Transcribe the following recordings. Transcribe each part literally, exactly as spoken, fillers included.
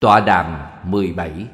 Tọa đàm mười bảy.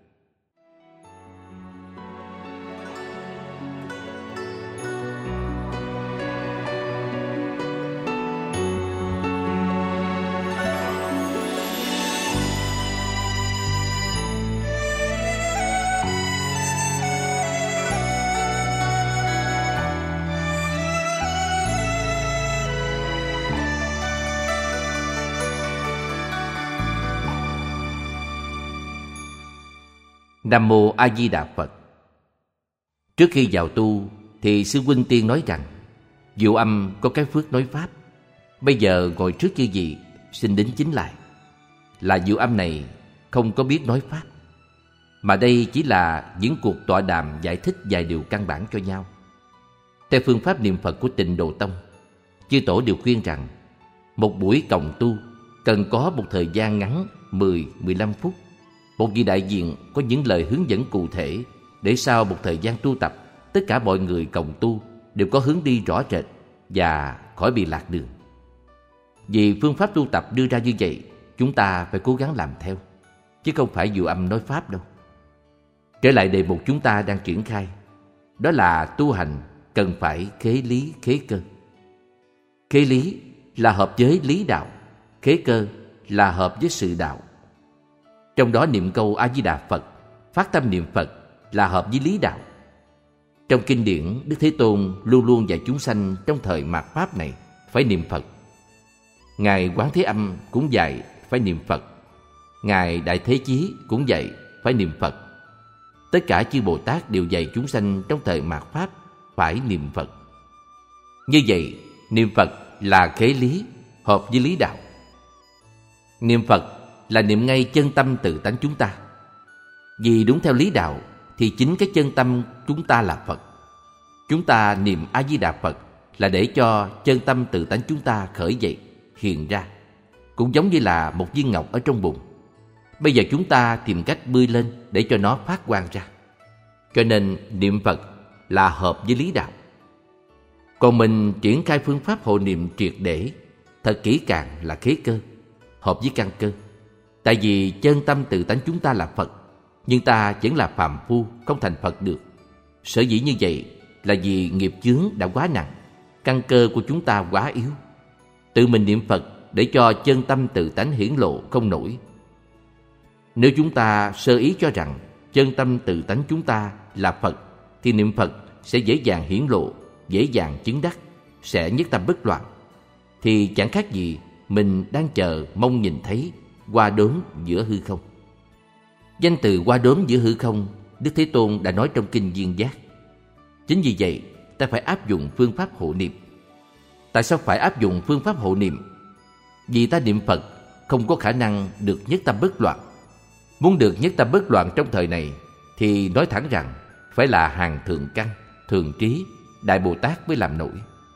Nam Mô A Di Đà Phật. Trước khi vào tu thì sư huynh tiên nói rằng Diệu Âm có cái phước nói pháp. Bây giờ ngồi trước chư vị xin đính chính lại là Diệu Âm này không có biết nói pháp, mà đây chỉ là những cuộc tọa đàm giải thích vài điều căn bản cho nhau. Theo phương pháp niệm Phật của Tịnh Độ Tông, chư tổ đều khuyên rằng một buổi cộng tu cần có một thời gian ngắn mười đến mười lăm phút. Một vị đại diện có những lời hướng dẫn cụ thể để sau một thời gian tu tập, tất cả mọi người cộng tu đều có hướng đi rõ rệt và khỏi bị lạc đường. Vì phương pháp tu tập đưa ra như vậy, chúng ta phải cố gắng làm theo, chứ không phải Diệu Âm nói pháp đâu. Trở lại đề mục chúng ta đang triển khai, đó là tu hành cần phải khế lý khế cơ. Khế lý là hợp với lý đạo, khế cơ là hợp với sự đạo. Trong đó niệm câu A Di Đà Phật, phát tâm niệm Phật là hợp với lý đạo. Trong kinh điển, Đức Thế Tôn luôn luôn dạy chúng sanh trong thời mạt pháp này phải niệm Phật. Ngài Quán Thế Âm cũng dạy phải niệm Phật. Ngài Đại Thế Chí cũng dạy phải niệm Phật. Tất cả chư Bồ Tát đều dạy chúng sanh trong thời mạt pháp phải niệm Phật. Như vậy, niệm Phật là khế lý, hợp với lý đạo. Niệm Phật là niệm ngay chân tâm tự tánh chúng ta. Vì đúng theo lý đạo thì chính cái chân tâm chúng ta là Phật. Chúng ta niệm A Di Đà Phật là để cho chân tâm tự tánh chúng ta khởi dậy, hiện ra. Cũng giống như là một viên ngọc ở trong bùn. Bây giờ chúng ta tìm cách bươi lên để cho nó phát quang ra. Cho nên niệm Phật là hợp với lý đạo. Còn mình triển khai phương pháp hộ niệm triệt để, thật kỹ càng là khế cơ, hợp với căn cơ. Tại vì chân tâm tự tánh chúng ta là Phật, nhưng ta vẫn là phàm phu, không thành Phật được. Sở dĩ như vậy là vì nghiệp chướng đã quá nặng, căn cơ của chúng ta quá yếu. Tự mình niệm Phật để cho chân tâm tự tánh hiển lộ không nổi. Nếu chúng ta sơ ý cho rằng chân tâm tự tánh chúng ta là Phật, thì niệm Phật sẽ dễ dàng hiển lộ, dễ dàng chứng đắc, sẽ nhất tâm bất loạn. Thì chẳng khác gì mình đang chờ mong nhìn thấy hoa đốm giữa hư không. Danh từ hoa đốm giữa hư không, Đức Thế Tôn đã nói trong kinh Duyên Giác. Chính vì vậy, ta phải áp dụng phương pháp hộ niệm. Tại sao phải áp dụng phương pháp hộ niệm? Vì ta niệm Phật không có khả năng được nhất tâm bất loạn. Muốn được nhất tâm bất loạn trong thời này thì nói thẳng rằng phải là hàng thượng căn, thường trí, Đại Bồ Tát mới làm nổi.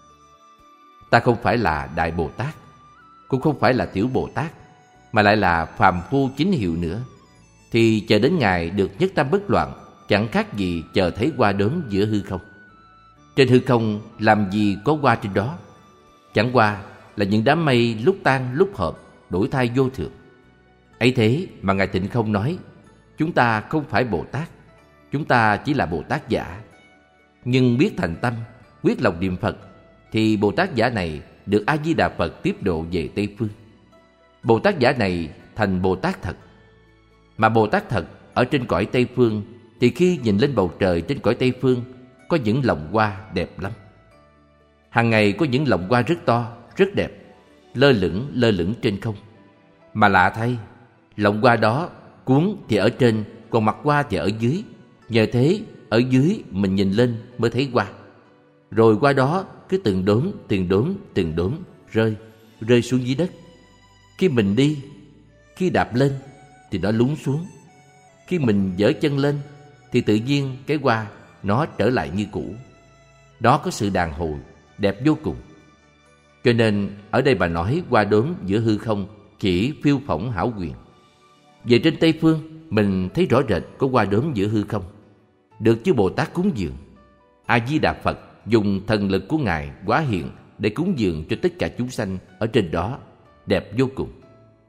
Ta không phải là Đại Bồ Tát, cũng không phải là Tiểu Bồ Tát, mà lại là phàm phu chính hiệu nữa, thì chờ đến ngày được nhất tâm bất loạn chẳng khác gì chờ thấy hoa đốm giữa hư không. Trên hư không làm gì có hoa trên đó, chẳng qua là những đám mây lúc tan lúc hợp, đổi thay vô thường. Ấy thế mà Ngài Tịnh Không nói chúng ta không phải Bồ Tát, chúng ta chỉ là Bồ Tát giả. Nhưng biết thành tâm, quyết lòng niệm Phật, thì Bồ Tát giả này được A Di Đà Phật tiếp độ về Tây Phương. Bồ Tát giả này thành Bồ Tát thật. Mà Bồ Tát thật ở trên cõi Tây Phương thì khi nhìn lên bầu trời trên cõi Tây Phương có những lồng hoa đẹp lắm. Hàng ngày có những lồng hoa rất to, rất đẹp, lơ lửng lơ lửng trên không. Mà lạ thay, lồng hoa đó cuốn thì ở trên, còn mặt hoa thì ở dưới. Nhờ thế ở dưới mình nhìn lên mới thấy hoa. Rồi hoa đó cứ từng đốm, từng đốm, từng đốm rơi, rơi xuống dưới đất. Khi mình đi, khi đạp lên thì nó lún xuống. Khi mình giở chân lên thì tự nhiên cái hoa nó trở lại như cũ. Đó có sự đàn hồi, đẹp vô cùng. Cho nên ở đây bà nói hoa đốm giữa hư không chỉ phiêu phỏng hảo quyền. Về trên Tây Phương mình thấy rõ rệt có hoa đốm giữa hư không, được chư Bồ Tát cúng dường. A Di Đà Phật dùng thần lực của Ngài hóa hiện để cúng dường cho tất cả chúng sanh ở trên đó, đẹp vô cùng.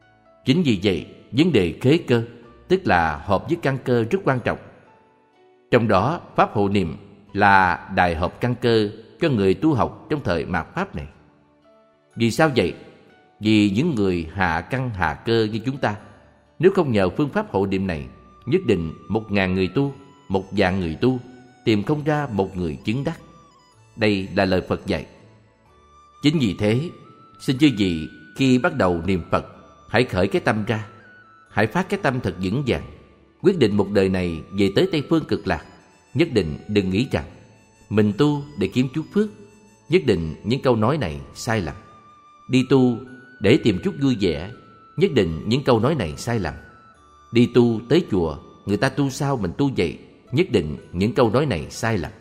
Chính vì vậy, vấn đề khế cơ, tức là hợp với căn cơ rất quan trọng. Trong đó, pháp hộ niệm là đại hợp căn cơ cho người tu học trong thời mạt Pháp này. Vì sao vậy? Vì những người hạ căn hạ cơ như chúng ta, nếu không nhờ phương pháp hộ niệm này, nhất định một ngàn người tu, một vạn người tu, tìm không ra một người chứng đắc. Đây là lời Phật dạy. Chính vì thế, xin chư vị khi bắt đầu niệm Phật, hãy khởi cái tâm ra, hãy phát cái tâm thật vững vàng, quyết định một đời này về tới Tây Phương Cực Lạc. Nhất định đừng nghĩ rằng mình tu để kiếm chút phước. Nhất định những câu nói này sai lầm. Đi tu để tìm chút vui vẻ. Nhất định những câu nói này sai lầm. Đi tu tới chùa, người ta tu sao mình tu vậy. Nhất định những câu nói này sai lầm.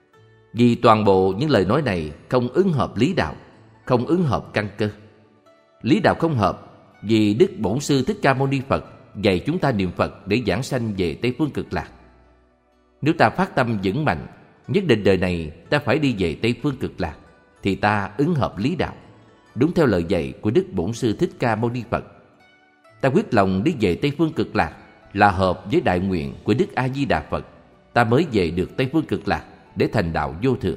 Vì toàn bộ những lời nói này không ứng hợp lý đạo, không ứng hợp căn cơ. Lý đạo không hợp vì Đức Bổn Sư Thích Ca Mâu Ni Phật dạy chúng ta niệm Phật để giảng sanh về Tây Phương Cực Lạc. Nếu ta phát tâm vững mạnh, nhất định đời này ta phải đi về Tây Phương Cực Lạc, thì ta ứng hợp lý đạo, đúng theo lời dạy của Đức Bổn Sư Thích Ca Mâu Ni Phật. Ta quyết lòng đi về Tây Phương Cực Lạc là hợp với đại nguyện của Đức A Di Đà Phật, ta mới về được Tây Phương Cực Lạc để thành đạo vô thượng.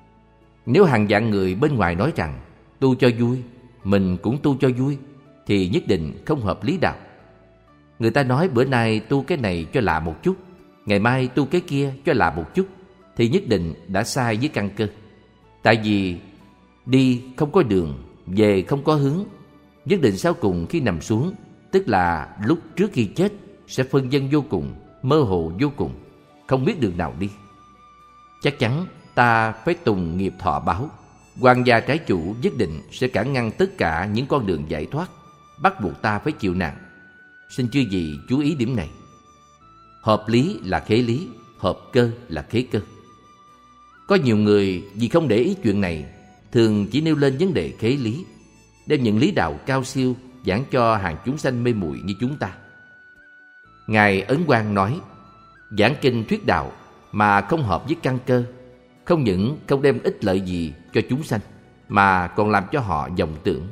Nếu hàng vạn người bên ngoài nói rằng tu cho vui, mình cũng tu cho vui, thì nhất định không hợp lý đạo. Người ta nói bữa nay tu cái này cho lạ một chút, ngày mai tu cái kia cho lạ một chút, thì nhất định đã sai với căn cơ. Tại vì đi không có đường, về không có hướng, nhất định sau cùng khi nằm xuống, tức là lúc trước khi chết, sẽ phân vân vô cùng, mơ hồ vô cùng, không biết đường nào đi. Chắc chắn ta phải tùng nghiệp thọ báo. Quan gia trái chủ nhất định sẽ cản ngăn tất cả những con đường giải thoát, bắt buộc ta phải chịu nạn. Xin chư vị chú ý điểm này. Hợp lý là khế lý, hợp cơ là khế cơ. Có nhiều người vì không để ý chuyện này, thường chỉ nêu lên vấn đề khế lý, đem những lý đạo cao siêu giảng cho hàng chúng sanh mê muội như chúng ta. Ngài Ấn Quang nói, giảng kinh thuyết đạo mà không hợp với căn cơ, không những không đem ích lợi gì cho chúng sanh, mà còn làm cho họ vọng tưởng.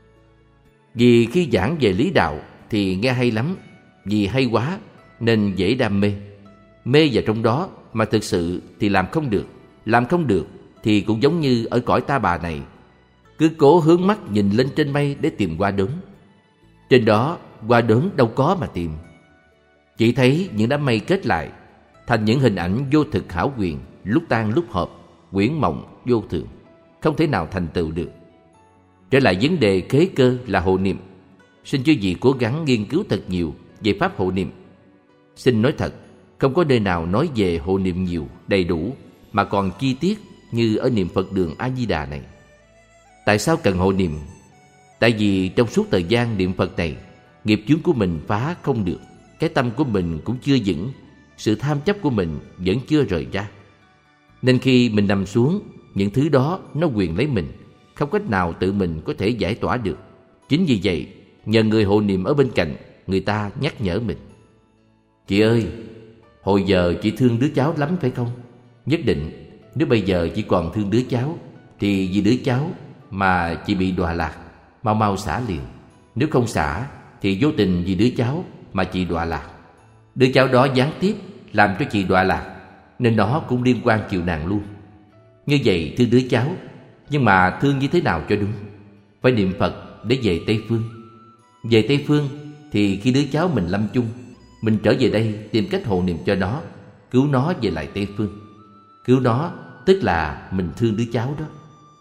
Vì khi giảng về lý đạo thì nghe hay lắm, vì hay quá nên dễ đam mê. Mê vào trong đó mà thực sự thì làm không được. Làm không được thì cũng giống như ở cõi ta bà này, cứ cố hướng mắt nhìn lên trên mây để tìm hoa đốm. Trên đó hoa đốm đâu có mà tìm. Chỉ thấy những đám mây kết lại thành những hình ảnh vô thực hảo quyền, lúc tan lúc hợp, quyển mộng vô thường, không thể nào thành tựu được. Trở lại vấn đề khế cơ là hộ niệm. Xin chư vị cố gắng nghiên cứu thật nhiều về pháp hộ niệm. Xin nói thật, không có nơi nào nói về hộ niệm nhiều, đầy đủ, mà còn chi tiết như ở niệm Phật đường A Di Đà này. Tại sao cần hộ niệm? Tại vì trong suốt thời gian niệm Phật này, nghiệp chướng của mình phá không được, cái tâm của mình cũng chưa vững, sự tham chấp của mình vẫn chưa rời ra. Nên khi mình nằm xuống, những thứ đó nó quyền lấy mình, không cách nào tự mình có thể giải tỏa được. Chính vì vậy, nhờ người hộ niệm ở bên cạnh, người ta nhắc nhở mình. Chị ơi, hồi giờ chị thương đứa cháu lắm phải không? Nhất định, nếu bây giờ chị còn thương đứa cháu, thì vì đứa cháu mà chị bị đọa lạc, mau mau xả liền. Nếu không xả, thì vô tình vì đứa cháu mà chị đọa lạc. Đứa cháu đó gián tiếp làm cho chị đọa lạc, nên nó cũng liên quan chịu nạn luôn. Như vậy thương đứa cháu, nhưng mà thương như thế nào cho đúng? Phải niệm Phật để về Tây Phương. Về Tây Phương thì khi đứa cháu mình lâm chung, mình trở về đây tìm cách hộ niệm cho nó, cứu nó về lại Tây Phương. Cứu nó tức là mình thương đứa cháu đó.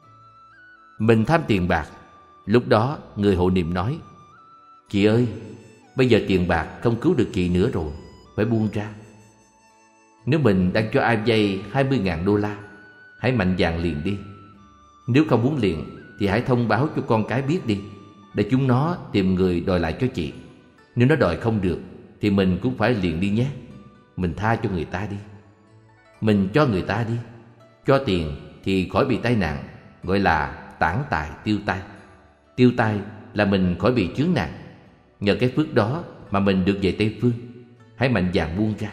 Mình tham tiền bạc, lúc đó người hộ niệm nói, chị ơi, bây giờ tiền bạc không cứu được chị nữa rồi, phải buông ra. Nếu mình đang cho ai vay hai mươi ngàn đô la, hãy mạnh dạn liền đi. Nếu không muốn liền thì hãy thông báo cho con cái biết đi, để chúng nó tìm người đòi lại cho chị. Nếu nó đòi không được thì mình cũng phải liền đi nhé. Mình tha cho người ta đi. Mình cho người ta đi. Cho tiền thì khỏi bị tai nạn, gọi là tản tài tiêu tai. Tiêu tai là mình khỏi bị chướng nạn. Nhờ cái phước đó mà mình được về Tây Phương. Hãy mạnh dạn buông ra.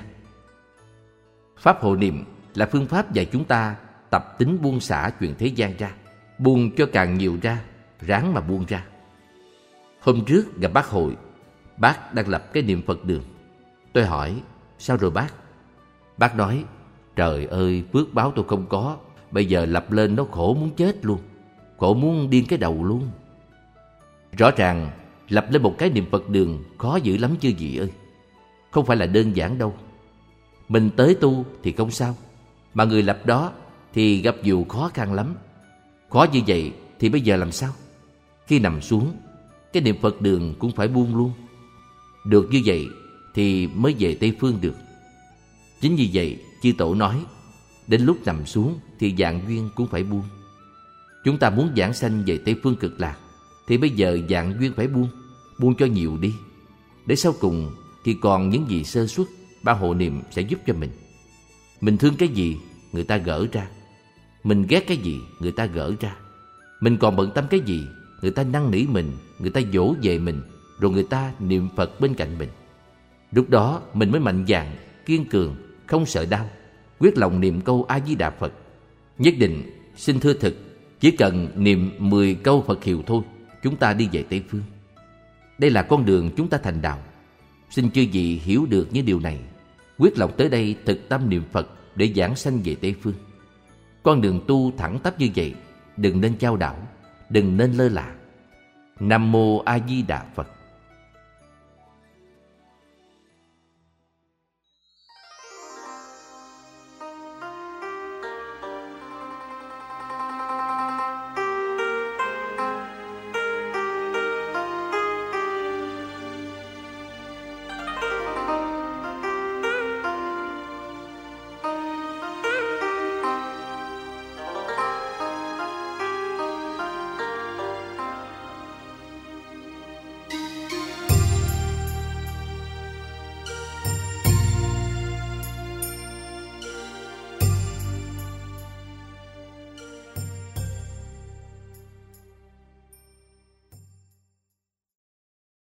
Pháp hộ niệm là phương pháp dạy chúng ta tập tính buông xả chuyện thế gian ra, buông cho càng nhiều ra, ráng mà buông ra. Hôm trước gặp bác Hội, Bác đang lập cái niệm Phật đường. Tôi hỏi, sao rồi bác? Bác nói, trời ơi, phước báo tôi không có, bây giờ lập lên nó khổ muốn chết luôn, khổ muốn điên cái đầu luôn. Rõ ràng lập lên một cái niệm Phật đường khó dữ lắm chứ gì ơi. Không phải là đơn giản đâu. Mình tới tu thì không sao, mà người lập đó thì gặp dù khó khăn lắm. Khó như vậy thì bây giờ làm sao? Khi nằm xuống, cái niệm Phật đường cũng phải buông luôn. Được như vậy thì mới về Tây Phương được. Chính vì vậy chư tổ nói, đến lúc nằm xuống thì dạng duyên cũng phải buông. Chúng ta muốn giảng sanh về Tây Phương Cực Lạc thì bây giờ dạng duyên phải buông, buông cho nhiều đi. Để sau cùng thì còn những gì sơ suất, ba hộ niệm sẽ giúp cho mình. Mình thương cái gì, người ta gỡ ra. Mình ghét cái gì, người ta gỡ ra. Mình còn bận tâm cái gì, người ta năn nỉ mình, người ta dỗ về mình, rồi người ta niệm Phật bên cạnh mình. Lúc đó mình mới mạnh dạn, kiên cường, không sợ đau, quyết lòng niệm câu A-di-đà Phật. Nhất định, xin thưa thực, chỉ cần niệm mười câu Phật hiệu thôi, chúng ta đi về Tây Phương. Đây là con đường chúng ta thành đạo. Xin chư vị hiểu được những điều này, quyết lòng tới đây thực tâm niệm Phật để giảng sanh về Tây Phương. Con đường tu thẳng tắp như vậy, đừng nên chao đảo, đừng nên lơ là. Nam mô A Di Đà Phật.